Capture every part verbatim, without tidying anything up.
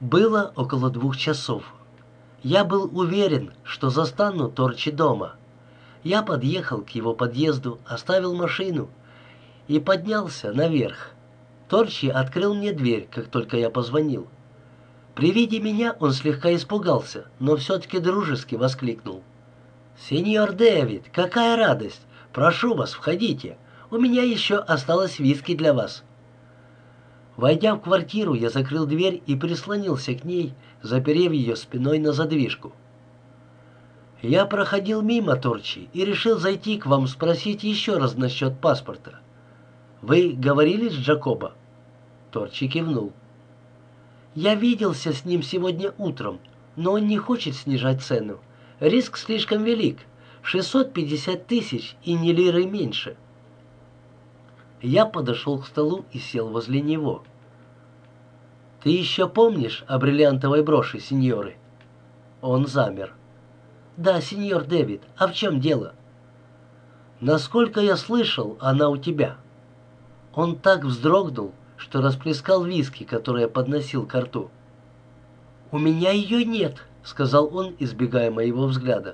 Было около двух часов. Я был уверен, что застану Торчи дома. Я подъехал к его подъезду, оставил машину и поднялся наверх. Торчи открыл мне дверь, как только я позвонил. При виде меня он слегка испугался, но все-таки дружески воскликнул: «Сеньор Дэвид, какая радость! Прошу вас, входите. У меня еще осталось виски для вас». Войдя в квартиру, я закрыл дверь и прислонился к ней, заперев ее спиной на задвижку. «Я проходил мимо, Торчи, и решил зайти к вам спросить еще раз насчет паспорта. Вы говорили с Джакобо?» Торчи кивнул. «Я виделся с ним сегодня утром, но он не хочет снижать цену. Риск слишком велик. шестьсот пятьдесят тысяч и ни лиры меньше». Я подошел к столу и сел возле него. «Ты еще помнишь о бриллиантовой броши, сеньоры?» Он замер. «Да, сеньор Дэвид, а в чем дело?» «Насколько я слышал, она у тебя». Он так вздрогнул, что расплескал виски, который я подносил ко рту. «У меня ее нет», — сказал он, избегая моего взгляда.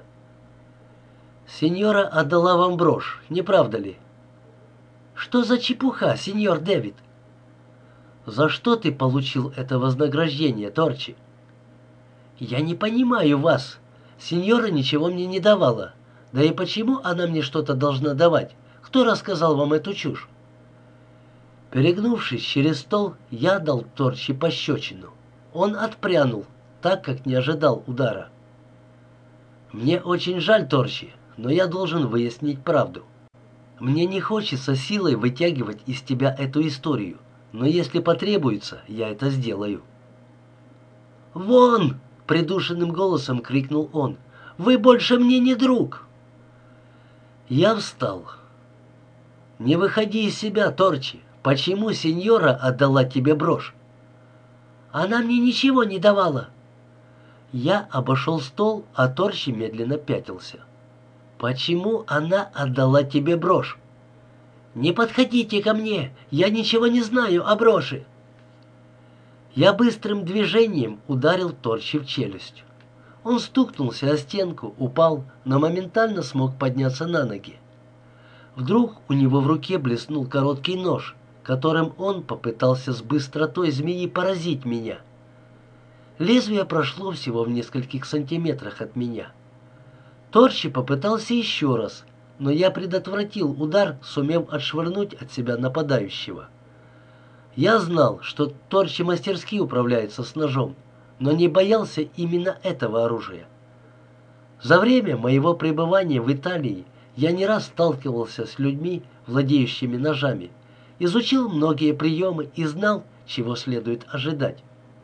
«Сеньора отдала вам брошь, не правда ли?» «Что за чепуха, сеньор Дэвид?» «За что ты получил это вознаграждение, Торчи?» «Я не понимаю вас. Сеньора ничего мне не давала. Да и почему она мне что-то должна давать? Кто рассказал вам эту чушь?» Перегнувшись через стол, я дал Торчи пощечину. Он отпрянул, так как не ожидал удара. «Мне очень жаль, Торчи, но я должен выяснить правду. Мне не хочется силой вытягивать из тебя эту историю, но если потребуется, я это сделаю». «Вон!» — придушенным голосом крикнул он. «Вы больше мне не друг!» Я встал. «Не выходи из себя, Торчи. Почему сеньора отдала тебе брошь?» «Она мне ничего не давала». Я обошел стол, а Торчи медленно пятился. «Почему она отдала тебе брошь?» «Не подходите ко мне, я ничего не знаю о броши». Я быстрым движением ударил Торчи в челюсть. Он стукнулся о стенку, упал, но моментально смог подняться на ноги. Вдруг у него в руке блеснул короткий нож, которым он попытался с быстротой змеи поразить меня. Лезвие прошло всего в нескольких сантиметрах от меня. Торчи попытался еще раз, но я предотвратил удар, сумев отшвырнуть от себя нападающего. Я знал, что Торчи мастерски управляется с ножом, но не боялся именно этого оружия. За время моего пребывания в Италии я не раз сталкивался с людьми, владеющими ножами, изучил многие приемы и знал, чего следует ожидать.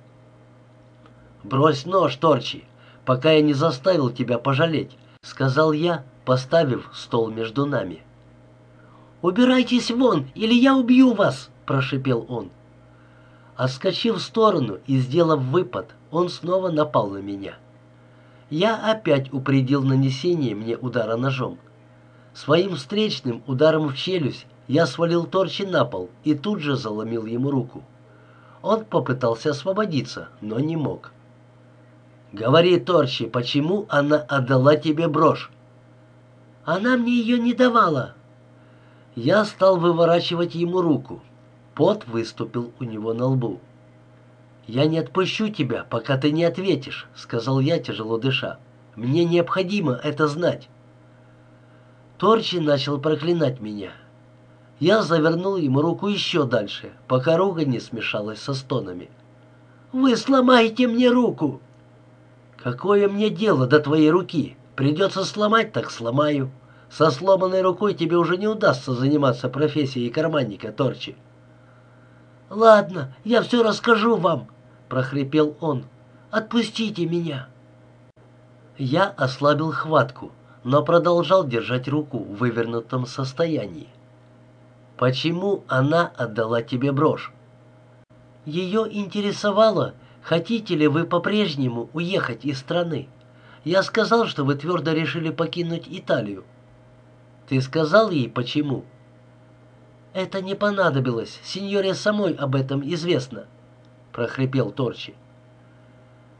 «Брось нож, Торчи, пока я не заставил тебя пожалеть», — сказал я, поставив стол между нами. «Убирайтесь вон, или я убью вас!» — прошипел он. Отскочив в сторону и сделав выпад, он снова напал на меня. Я опять упредил нанесение мне удара ножом. Своим встречным ударом в челюсть я свалил Торчи на пол и тут же заломил ему руку. Он попытался освободиться, но не мог. «Говори, Торчи, почему она отдала тебе брошь?» «Она мне ее не давала». Я стал выворачивать ему руку. Пот выступил у него на лбу. «Я не отпущу тебя, пока ты не ответишь», — сказал я, тяжело дыша. «Мне необходимо это знать». Торчи начал проклинать меня. Я завернул ему руку еще дальше, пока ругань не смешалась со стонами. «Вы сломаете мне руку!» «Какое мне дело до твоей руки? Придется сломать, так сломаю. Со сломанной рукой тебе уже не удастся заниматься профессией карманника, Торчи». «Ладно, я все расскажу вам», — прохрипел он. «Отпустите меня». Я ослабил хватку, но продолжал держать руку в вывернутом состоянии. «Почему она отдала тебе брошь?» «Ее интересовало, хотите ли вы по-прежнему уехать из страны. Я сказал, что вы твердо решили покинуть Италию». «Ты сказал ей, почему?» «Это не понадобилось. Сеньоре самой об этом известно», — прохрипел Торчи.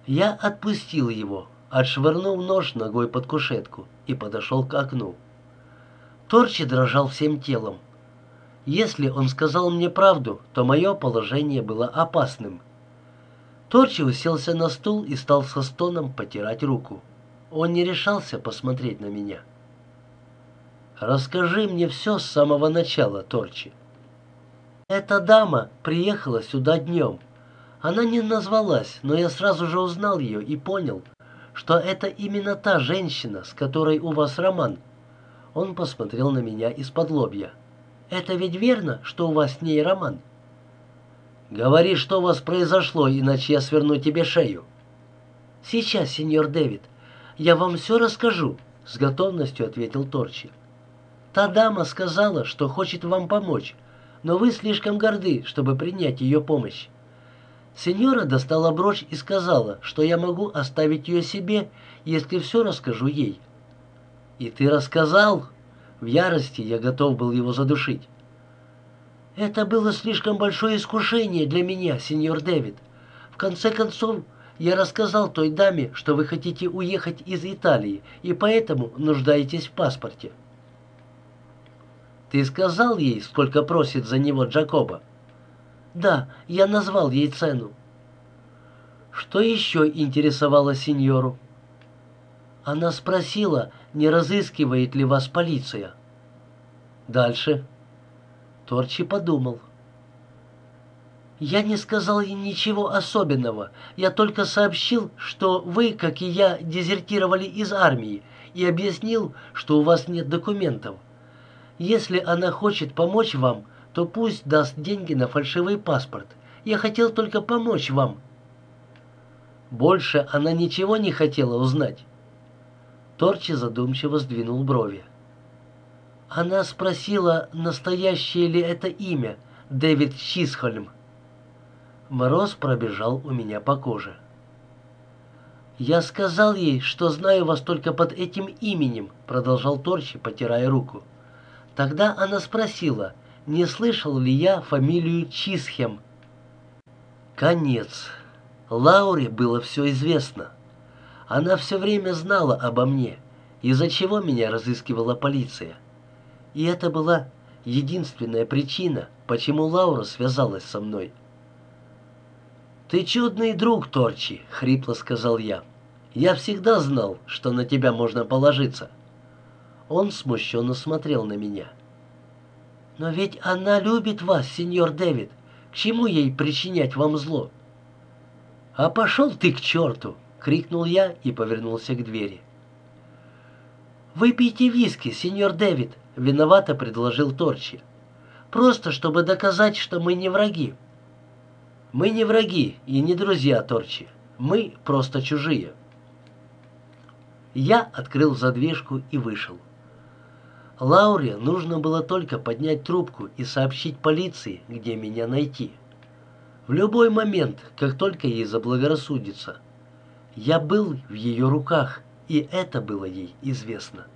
Я отпустил его, отшвырнув нож ногой под кушетку и подошел к окну. Торчи дрожал всем телом. Если он сказал мне правду, то мое положение было опасным. Торчи уселся на стул и стал со стоном потирать руку. Он не решался посмотреть на меня. «Расскажи мне все с самого начала, Торчи». «Эта дама приехала сюда днем. Она не назвалась, но я сразу же узнал ее и понял, что это именно та женщина, с которой у вас роман». Он посмотрел на меня из-под лобья. «Это ведь верно, что у вас с ней роман?» «Говори, что у вас произошло, иначе я сверну тебе шею». «Сейчас, сеньор Дэвид, я вам все расскажу», — с готовностью ответил Торчи. «Та дама сказала, что хочет вам помочь, но вы слишком горды, чтобы принять ее помощь. Сеньора достала брошь и сказала, что я могу оставить ее себе, если все расскажу ей». «И ты рассказал?» В ярости я готов был его задушить. «Это было слишком большое искушение для меня, сеньор Дэвид. В конце концов, я рассказал той даме, что вы хотите уехать из Италии, и поэтому нуждаетесь в паспорте». «Ты сказал ей, сколько просит за него Джакоба?» «Да, я назвал ей цену». «Что еще интересовало сеньору?» Она спросила, не разыскивает ли вас полиция. Дальше. Торчи подумал. «Я не сказал ей ничего особенного. Я только сообщил, что вы, как и я, дезертировали из армии, и объяснил, что у вас нет документов. Если она хочет помочь вам, то пусть даст деньги на фальшивый паспорт. Я хотел только помочь вам». Больше она ничего не хотела узнать. Торчи задумчиво сдвинул брови. Она спросила, настоящее ли это имя, Дэвид Чисхольм. Мороз пробежал у меня по коже. «Я сказал ей, что знаю вас только под этим именем», — продолжал Торчи, потирая руку. Тогда она спросила, не слышал ли я фамилию Чисхем. Конец. Лауре было все известно. Она все время знала обо мне, из-за чего меня разыскивала полиция. И это была единственная причина, почему Лаура связалась со мной. «Ты чудный друг, Торчи», — хрипло сказал я. «Я всегда знал, что на тебя можно положиться». Он смущенно смотрел на меня. «Но ведь она любит вас, сеньор Дэвид. К чему ей причинять вам зло?» «А пошел ты к черту!» — крикнул я и повернулся к двери. «Выпейте виски, сеньор Дэвид», — виновато предложил Торчи. «Просто, чтобы доказать, что мы не враги». «Мы не враги и не друзья, Торчи. Мы просто чужие». Я открыл задвижку и вышел. Лауре нужно было только поднять трубку и сообщить полиции, где меня найти. В любой момент, как только ей заблагорассудится. Я был в ее руках, и это было ей известно.